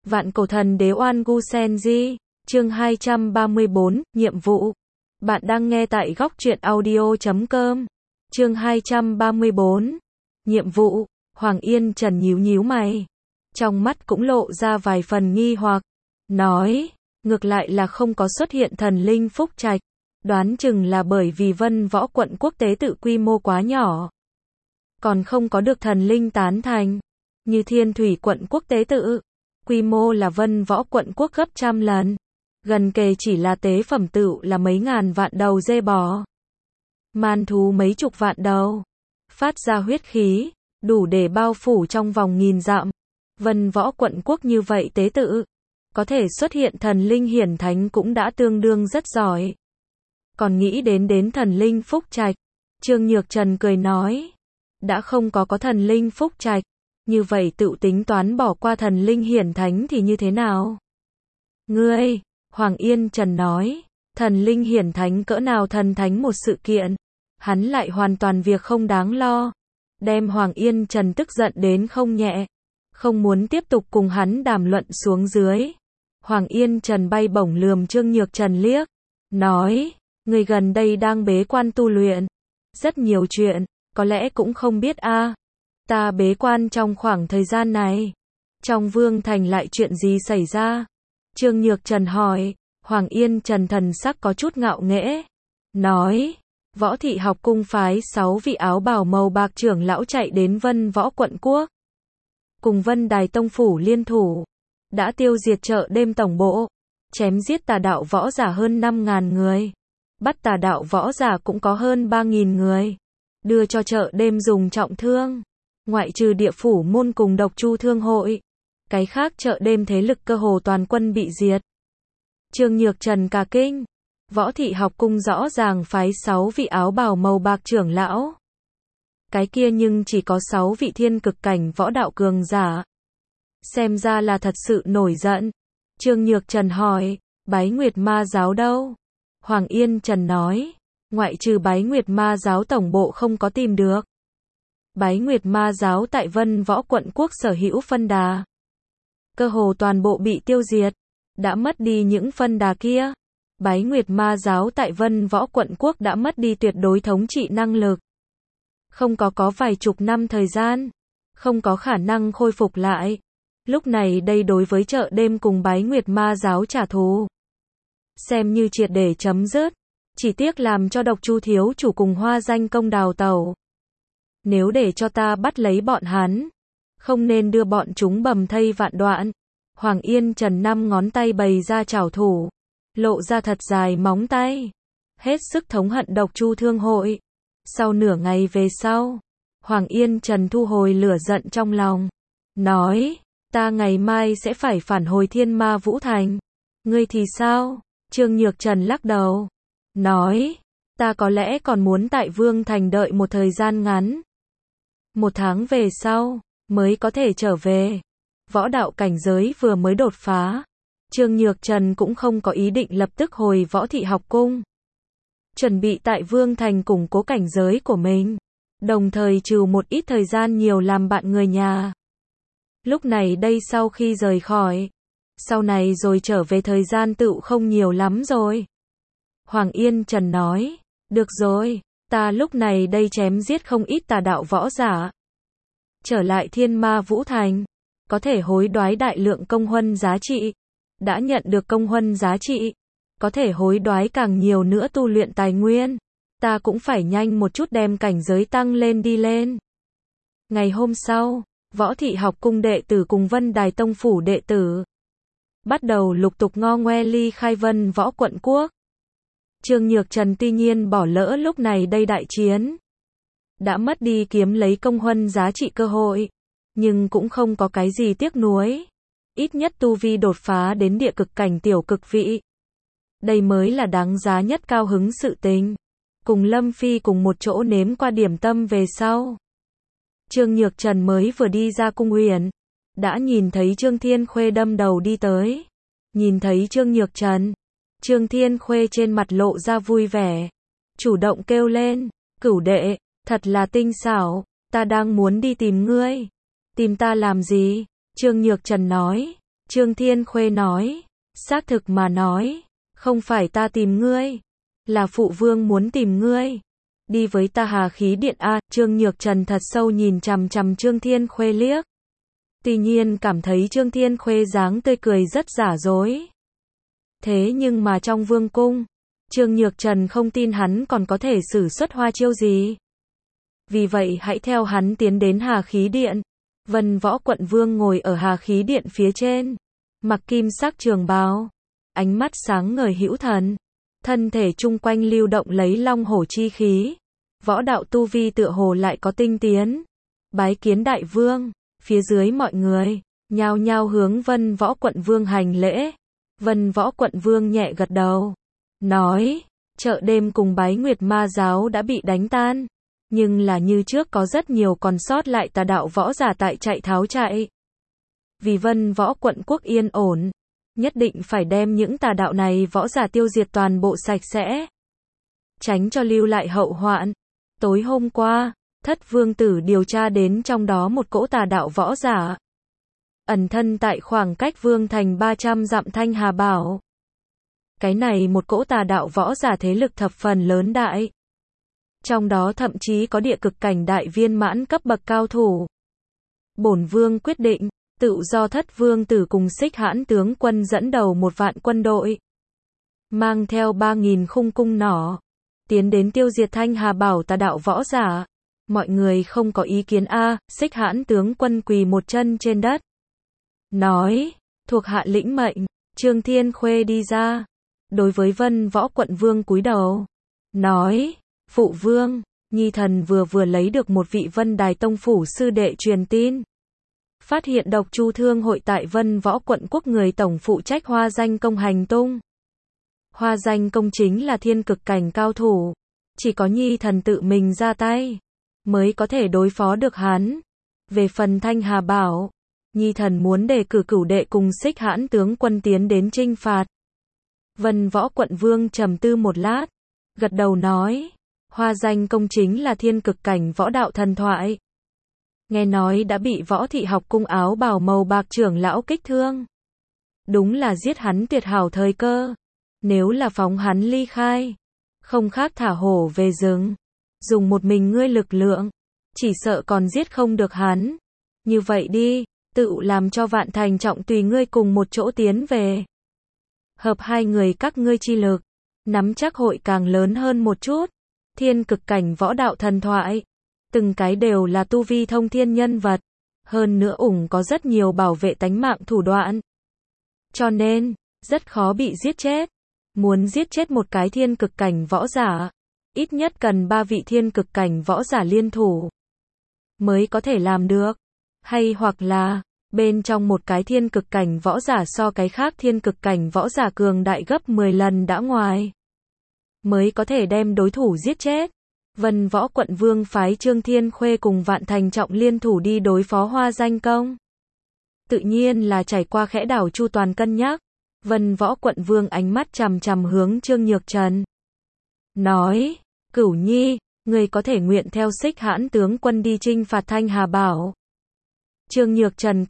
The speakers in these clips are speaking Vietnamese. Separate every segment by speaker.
Speaker 1: Vạn cổ thần đế Oan Gu Senji, chương 234, nhiệm vụ. Bạn đang nghe tại góc truyện audio.com. Chương 234, nhiệm vụ. Hoàng Yên Trần nhíu nhíu mày, trong mắt cũng lộ ra vài phần nghi hoặc, nói, ngược lại là không có xuất hiện thần linh phúc trạch, đoán chừng là bởi vì Vân Võ quận quốc tế tự quy mô quá nhỏ, còn không có được thần linh tán thành, như Thiên Thủy quận quốc tế tự, quy mô là Vân Võ quận quốc gấp trăm lần, gần kề chỉ là tế phẩm tựu là mấy ngàn vạn đầu dê bò, man thú mấy chục vạn đầu, phát ra huyết khí, đủ để bao phủ trong vòng nghìn dặm. Vân Võ quận quốc như vậy tế tự, có thể xuất hiện thần linh hiển thánh cũng đã tương đương rất giỏi. Còn nghĩ đến thần linh phúc trạch, Trương Nhược Trần cười nói, đã không có thần linh phúc trạch, như vậy tự tính toán bỏ qua thần linh hiển thánh thì như thế nào? Ngươi, Hoàng Yên Trần nói, thần linh hiển thánh cỡ nào thần thánh một sự kiện, hắn lại hoàn toàn việc không đáng lo, đem Hoàng Yên Trần tức giận đến không nhẹ, không muốn tiếp tục cùng hắn đàm luận xuống dưới. Hoàng Yên Trần bay bổng lườm Trương Nhược Trần liếc, nói, người gần đây đang bế quan tu luyện, rất nhiều chuyện, có lẽ cũng không biết a. Ta bế quan trong khoảng thời gian này, trong Vương Thành lại chuyện gì xảy ra? Trương Nhược Trần hỏi. Hoàng Yên Trần thần sắc có chút ngạo nghễ, nói, Võ Thị học cung phái 6 vị áo bào màu bạc trưởng lão chạy đến Vân Võ quận quốc, cùng Vân Đài tông phủ liên thủ, đã tiêu diệt chợ đêm tổng bộ, chém giết tà đạo võ giả hơn 5.000 người, bắt tà đạo võ giả cũng có hơn 3.000 người, đưa cho chợ đêm dùng trọng thương, ngoại trừ địa phủ môn cùng độc chu thương hội, cái khác chợ đêm thế lực cơ hồ toàn quân bị diệt. Trương Nhược Trần cả kinh, Võ Thị học cung rõ ràng phái 6 vị áo bào màu bạc trưởng lão. Cái kia nhưng chỉ có 6 vị thiên cực cảnh võ đạo cường giả. Xem ra là thật sự nổi giận. Trương Nhược Trần hỏi, Bái Nguyệt Ma giáo đâu? Hoàng Yên Trần nói, ngoại trừ Bái Nguyệt Ma giáo tổng bộ không có tìm được. Bái Nguyệt Ma giáo tại Vân Võ quận quốc sở hữu phân đà, cơ hồ toàn bộ bị tiêu diệt, đã mất đi những phân đà kia. Bái Nguyệt Ma giáo tại Vân Võ quận quốc đã mất đi tuyệt đối thống trị năng lực. Không có vài chục năm thời gian, không có khả năng khôi phục lại. Lúc này đây đối với chợ đêm cùng Bái Nguyệt Ma giáo trả thù, xem như triệt để chấm dứt, chỉ tiếc làm cho độc chu thiếu chủ cùng Hoa Danh công đào tẩu. Nếu để cho ta bắt lấy bọn hắn, không nên đưa bọn chúng bầm thây vạn đoạn. Hoàng Yên Trần 5 ngón tay bày ra trảo thủ, lộ ra thật dài móng tay, hết sức thống hận độc chu thương hội. Sau nửa ngày về sau, Hoàng Yên Trần thu hồi lửa giận trong lòng, nói, ta ngày mai sẽ phải phản hồi Thiên Ma Vũ Thành. Ngươi thì sao? Trương Nhược Trần lắc đầu, nói, ta có lẽ còn muốn tại Vương Thành đợi một thời gian ngắn. 1 tháng về sau, mới có thể trở về. Võ đạo cảnh giới vừa mới đột phá, Trương Nhược Trần cũng không có ý định lập tức hồi Võ Thị học cung. Chuẩn bị tại Vương Thành củng cố cảnh giới của mình, đồng thời trừ một ít thời gian nhiều làm bạn người nhà. Lúc này đây sau khi rời khỏi, sau này rồi trở về thời gian tựu không nhiều lắm rồi. Hoàng Yên Trần nói, được rồi, ta lúc này đây chém giết không ít tà đạo võ giả. Trở lại Thiên Ma Vũ Thành, có thể hối đoái đại lượng công huân giá trị. Đã nhận được công huân giá trị, có thể hối đoái càng nhiều nữa tu luyện tài nguyên. Ta cũng phải nhanh một chút đem cảnh giới tăng lên đi lên. Ngày hôm sau, Võ Thị học cung đệ tử cùng Vân Đài tông phủ đệ tử bắt đầu lục tục ngo ngoe ly khai Vân Võ quận quốc. Trương Nhược Trần tuy nhiên bỏ lỡ lúc này đây đại chiến, đã mất đi kiếm lấy công huân giá trị cơ hội, nhưng cũng không có cái gì tiếc nuối. Ít nhất tu vi đột phá đến địa cực cảnh tiểu cực vị. Đây mới là đáng giá nhất cao hứng sự tình. Cùng Lâm Phi cùng một chỗ nếm qua điểm tâm về sau, Trương Nhược Trần mới vừa đi ra cung huyền, đã nhìn thấy Trương Thiên Khuê đâm đầu đi tới. Nhìn thấy Trương Nhược Trần, Trương Thiên Khuê trên mặt lộ ra vui vẻ, chủ động kêu lên, Cửu đệ, thật là tinh xảo, ta đang muốn đi tìm ngươi. Tìm ta làm gì? Trương Nhược Trần nói, Trương Thiên Khuê nói, xác thực mà nói, không phải ta tìm ngươi, là phụ vương muốn tìm ngươi. Đi với ta Hà Khí Điện a. Trương Nhược Trần thật sâu nhìn chằm chằm Trương Thiên Khuê liếc. Tuy nhiên cảm thấy Trương Thiên Khuê dáng tươi cười rất giả dối. Thế nhưng mà trong vương cung, Trương Nhược Trần không tin hắn còn có thể sử xuất hoa chiêu gì. Vì vậy hãy theo hắn tiến đến Hà Khí Điện. Vân Võ Quận Vương ngồi ở Hà Khí Điện phía trên, mặc kim sắc trường bào, ánh mắt sáng ngời hữu thần, thân thể chung quanh lưu động lấy long hổ chi khí, võ đạo tu vi tựa hồ lại có tinh tiến. Bái kiến đại vương. Phía dưới mọi người nhao nhao hướng Vân Võ Quận Vương hành lễ. Vân Võ Quận Vương nhẹ gật đầu, nói, chợ đêm cùng Bái Nguyệt Ma giáo đã bị đánh tan, nhưng là như trước có rất nhiều còn sót lại tà đạo võ giả tại chạy tháo chạy. Vì Vân Võ Quận quốc yên ổn, nhất định phải đem những tà đạo này võ giả tiêu diệt toàn bộ sạch sẽ, tránh cho lưu lại hậu hoạn. Tối hôm qua, Thất Vương tử điều tra đến trong đó một cỗ tà đạo võ giả, ẩn thân tại khoảng cách Vương thành 300 dặm Thanh Hà Bảo. Cái này một cỗ tà đạo võ giả thế lực thập phần lớn đại. Trong đó thậm chí có địa cực cảnh đại viên mãn cấp bậc cao thủ. Bổn vương quyết định, tự do Thất Vương tử cùng Xích Hãn tướng quân dẫn đầu 1.000 quân đội, mang theo 3.000 khung cung nỏ, tiến đến tiêu diệt Thanh Hà Bảo tà đạo võ giả. Mọi người không có ý kiến a. Xích Hãn tướng quân quỳ một chân trên đất, nói, thuộc hạ lĩnh mệnh. Trương Thiên Khuê đi ra, đối với Vân Võ Quận Vương cúi đầu, nói, phụ vương, nhi thần vừa lấy được một vị Vân Đài Tông phủ sư đệ truyền tin, phát hiện độc chu thương hội tại Vân Võ Quận quốc người tổng phụ trách Hoa Danh Công hành tung. Hoa Danh Công chính là thiên cực cảnh cao thủ, chỉ có nhi thần tự mình ra tay mới có thể đối phó được hắn. Về phần Thanh Hà Bảo, nhi thần muốn đề cử cửu đệ cùng Xích Hãn tướng quân tiến đến chinh phạt. Vân Võ Quận Vương trầm tư một lát, gật đầu nói, Hoa Danh Công chính là thiên cực cảnh võ đạo thần thoại. Nghe nói đã bị Võ Thị học cung áo bào màu bạc trưởng lão kích thương. Đúng là giết hắn tuyệt hảo thời cơ. Nếu là phóng hắn ly khai, không khác thả hổ về rừng. Dùng một mình ngươi lực lượng, chỉ sợ còn giết không được hắn. Như vậy đi, tự làm cho Vạn Thành Trọng tùy ngươi cùng một chỗ tiến về. Hợp hai người các ngươi chi lực, nắm chắc hội càng lớn hơn một chút. Thiên cực cảnh võ đạo thần thoại, từng cái đều là tu vi thông thiên nhân vật, hơn nữa có rất nhiều bảo vệ tánh mạng thủ đoạn. Cho nên, rất khó bị giết chết. Muốn giết chết một cái thiên cực cảnh võ giả, ít nhất cần 3 vị thiên cực cảnh võ giả liên thủ mới có thể làm được. Hay hoặc là, bên trong một cái thiên cực cảnh võ giả so cái khác thiên cực cảnh võ giả cường đại gấp 10 lần đã ngoài, mới có thể đem đối thủ giết chết. Vân Võ Quận Vương phái Trương Thiên Khuê cùng Vạn Thành Trọng liên thủ đi đối phó Hoa Danh Công. Tự nhiên là trải qua khẽ đảo chu toàn cân nhắc. Vân Võ Quận Vương ánh mắt chằm chằm hướng Trương Nhược Trần, nói, Cửu Nhi, người có thể nguyện theo Xích Hãn tướng quân đi chinh phạt Thanh Hà Bảo. Trương Nhược Trần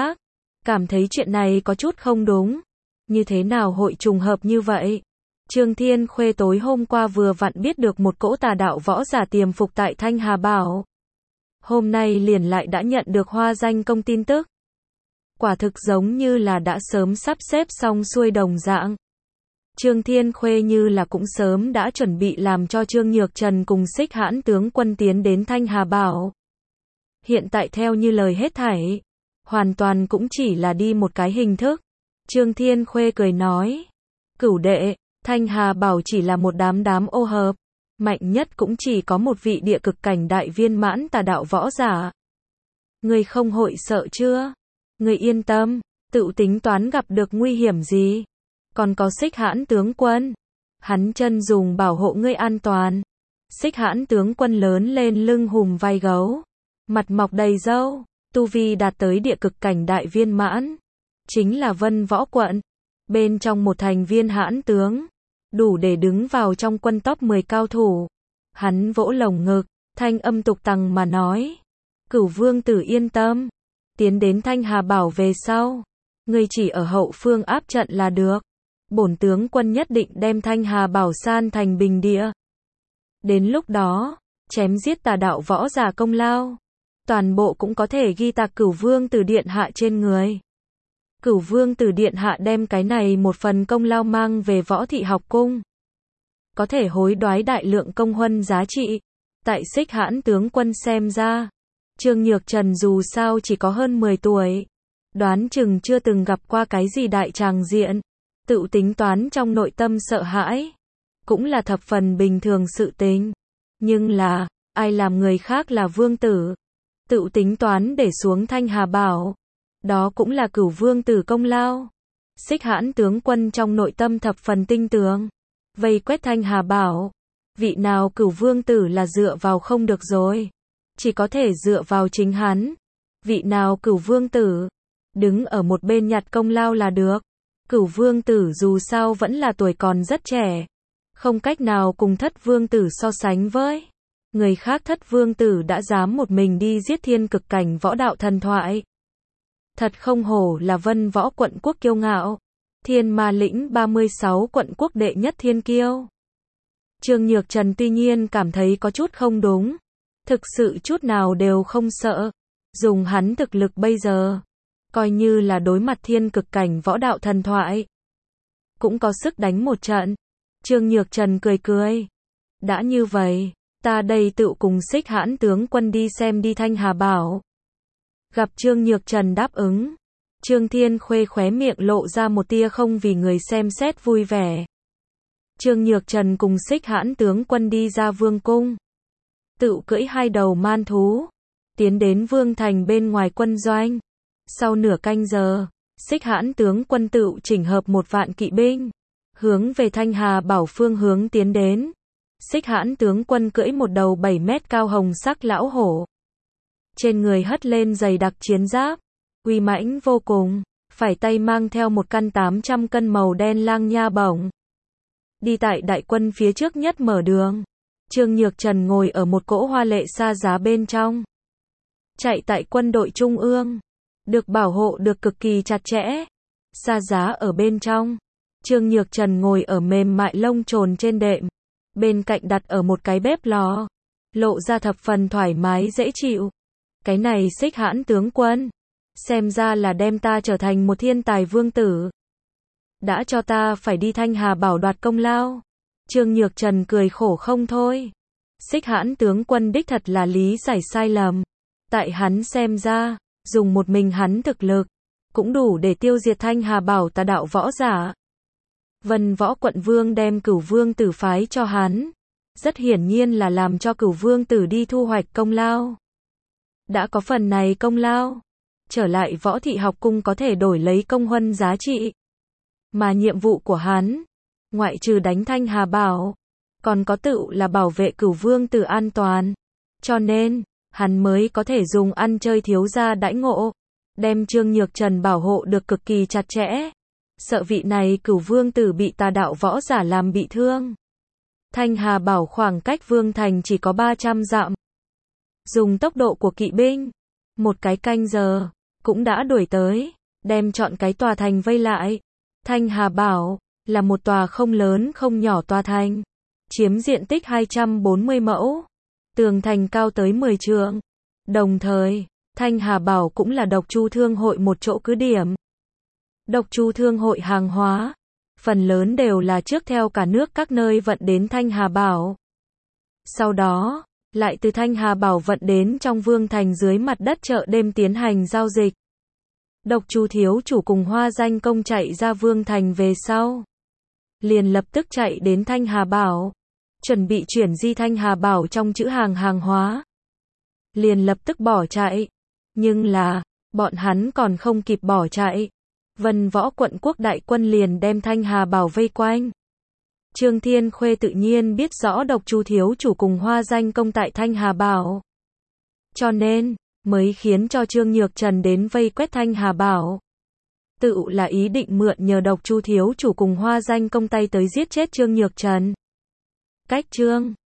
Speaker 1: cảm thấy chuyện này có chút không đúng. Như thế nào hội trùng hợp như vậy? Trương Thiên Khuê tối hôm qua vừa vặn biết được một cỗ tà đạo võ giả tiềm phục tại Thanh Hà Bảo. Hôm nay liền lại đã nhận được Hoa Danh Công tin tức. Quả thực giống như là đã sớm sắp xếp xong xuôi đồng dạng. Trương Thiên Khuê như là cũng sớm đã chuẩn bị làm cho Trương Nhược Trần cùng Xích Hãn tướng quân tiến đến Thanh Hà Bảo. Hiện tại theo như lời hết thảy, hoàn toàn cũng chỉ là đi một cái hình thức. Trương Thiên Khuê cười nói, Cửu đệ, Thanh Hà Bảo chỉ là một đám ô hợp, mạnh nhất cũng chỉ có một vị địa cực cảnh đại viên mãn tà đạo võ giả. Người không hội sợ chưa? Người yên tâm, tự tính toán gặp được nguy hiểm gì. Còn có Xích Hãn tướng quân, hắn chân dùng bảo hộ ngươi an toàn. Xích Hãn tướng quân lớn lên lưng hùm vai gấu, mặt mọc đầy râu, tu vi đạt tới địa cực cảnh đại viên mãn, chính là Vân Võ Quận bên trong một thành viên hãn tướng, đủ để đứng vào trong quân top 10 cao thủ. Hắn vỗ lồng ngực, thanh âm tục tằng mà nói, Cửu vương tử yên tâm, tiến đến Thanh Hà Bảo về sau, Ngươi chỉ ở hậu phương áp trận là được. Bổn tướng quân nhất định đem Thanh Hà Bảo san thành bình địa. Đến lúc đó, chém giết tà đạo võ giả công lao, toàn bộ cũng có thể ghi tạc Cửu Vương Tử Điện Hạ trên người. Cửu Vương Tử Điện Hạ đem cái này một phần công lao mang về Võ Thị học cung, có thể hối đoái đại lượng công huân giá trị. Tại Xích Hãn tướng quân xem ra, Trương Nhược Trần dù sao chỉ có hơn 10 tuổi, đoán chừng chưa từng gặp qua cái gì đại tràng diện, tự tính toán trong nội tâm sợ hãi, cũng là thập phần bình thường sự tình. Nhưng là, ai làm người khác là vương tử, tự tính toán để xuống Thanh Hà Bảo, đó cũng là Cửu Vương Tử công lao. Xích Hãn tướng quân trong nội tâm thập phần tinh tường, vây quét Thanh Hà Bảo, vị nào Cửu Vương Tử là dựa vào không được rồi, chỉ có thể dựa vào chính hắn. Vị nào Cửu Vương Tử, đứng ở một bên nhặt công lao là được. Cửu Vương Tử dù sao vẫn là tuổi còn rất trẻ, không cách nào cùng Thất Vương Tử so sánh với. Người khác Thất Vương Tử đã dám một mình đi giết thiên cực cảnh võ đạo thần thoại. Thật không hổ là Vân Võ quận quốc kiêu ngạo, Thiên Ma lĩnh 36 quận quốc đệ nhất thiên kiêu. Trương Nhược Trần tuy nhiên cảm thấy có chút không đúng, thực sự chút nào đều không sợ. Dùng hắn thực lực bây giờ, coi như là đối mặt thiên cực cảnh võ đạo thần thoại, cũng có sức đánh một trận. Trương Nhược Trần cười cười. Đã như vậy, ta đây tự cùng Xích Hãn tướng quân đi xem đi Thanh Hà Bảo. Gặp Trương Nhược Trần đáp ứng, Trương Thiên Khuê khóe miệng lộ ra một tia không vì người xem xét vui vẻ. Trương Nhược Trần cùng Xích Hãn tướng quân đi ra vương cung, tự cưỡi hai đầu man thú, tiến đến vương thành bên ngoài quân doanh. Sau nửa canh giờ, Xích Hãn tướng quân tự chỉnh hợp 1 vạn kỵ binh, hướng về Thanh Hà Bảo phương hướng tiến đến. Xích Hãn tướng quân cưỡi một đầu 7 mét cao hồng sắc lão hổ, trên người hất lên dày đặc chiến giáp, uy mãnh vô cùng, phải tay mang theo một căn 800 cân màu đen lang nha bổng. Đi tại đại quân phía trước nhất mở đường, Trương Nhược Trần ngồi ở một cỗ hoa lệ xa giá bên trong. Chạy tại quân đội trung ương, được bảo hộ được cực kỳ chặt chẽ. Xa giá ở bên trong, Trương Nhược Trần ngồi ở mềm mại lông trồn trên đệm, bên cạnh đặt ở một cái bếp lò, lộ ra thập phần thoải mái dễ chịu. Cái này Xích Hãn tướng quân, xem ra là đem ta trở thành một thiên tài vương tử, đã cho ta phải đi Thanh Hà Bảo đoạt công lao. Trương Nhược Trần cười khổ không thôi. Xích Hãn tướng quân đích thật là lý giải sai lầm. Tại hắn xem ra, dùng một mình hắn thực lực, cũng đủ để tiêu diệt Thanh Hà Bảo tà đạo võ giả. Vân Võ quận vương đem Cửu Vương Tử phái cho hắn, rất hiển nhiên là làm cho Cửu Vương Tử đi thu hoạch công lao. Đã có phần này công lao, trở lại Võ Thị học cung có thể đổi lấy công huân giá trị. Mà nhiệm vụ của hắn, ngoại trừ đánh Thanh Hà Bảo, còn có tự là bảo vệ Cửu Vương Tử an toàn. Cho nên, hắn mới có thể dùng ăn chơi thiếu gia đãi ngộ, đem Trương Nhược Trần bảo hộ được cực kỳ chặt chẽ. Sợ vị này Cửu Vương Tử bị tà đạo võ giả làm bị thương. Thanh Hà Bảo khoảng cách vương thành chỉ có 300 dặm. Dùng tốc độ của kỵ binh, 1 cái canh giờ, cũng đã đuổi tới, đem trọn cái tòa thành vây lại. Thanh Hà Bảo, là một tòa không lớn không nhỏ tòa thành, chiếm diện tích 240 mẫu, tường thành cao tới 10 trượng. Đồng thời, Thanh Hà Bảo cũng là Độc Chu Thương hội một chỗ cứ điểm. Độc Chu Thương hội hàng hóa, phần lớn đều là trước theo cả nước các nơi vận đến Thanh Hà Bảo. Sau đó, lại từ Thanh Hà Bảo vận đến trong vương thành dưới mặt đất chợ đêm tiến hành giao dịch. Độc Chu thiếu chủ cùng Hoa Danh công chạy ra vương thành về sau, liền lập tức chạy đến Thanh Hà Bảo, chuẩn bị chuyển di Thanh Hà Bảo trong trữ hàng hóa. Liền lập tức bỏ chạy. Nhưng là, bọn hắn còn không kịp bỏ chạy, Vân Võ quận quốc đại quân liền đem Thanh Hà Bảo vây quanh. Trương Thiên Khuê tự nhiên biết rõ Độc Chu thiếu chủ cùng Hoa Danh công tại Thanh Hà Bảo, cho nên mới khiến cho Trương Nhược Trần đến vây quét Thanh Hà Bảo. Tự là ý định mượn nhờ Độc Chu thiếu chủ cùng Hoa Danh công tay tới giết chết Trương Nhược Trần. Cách chương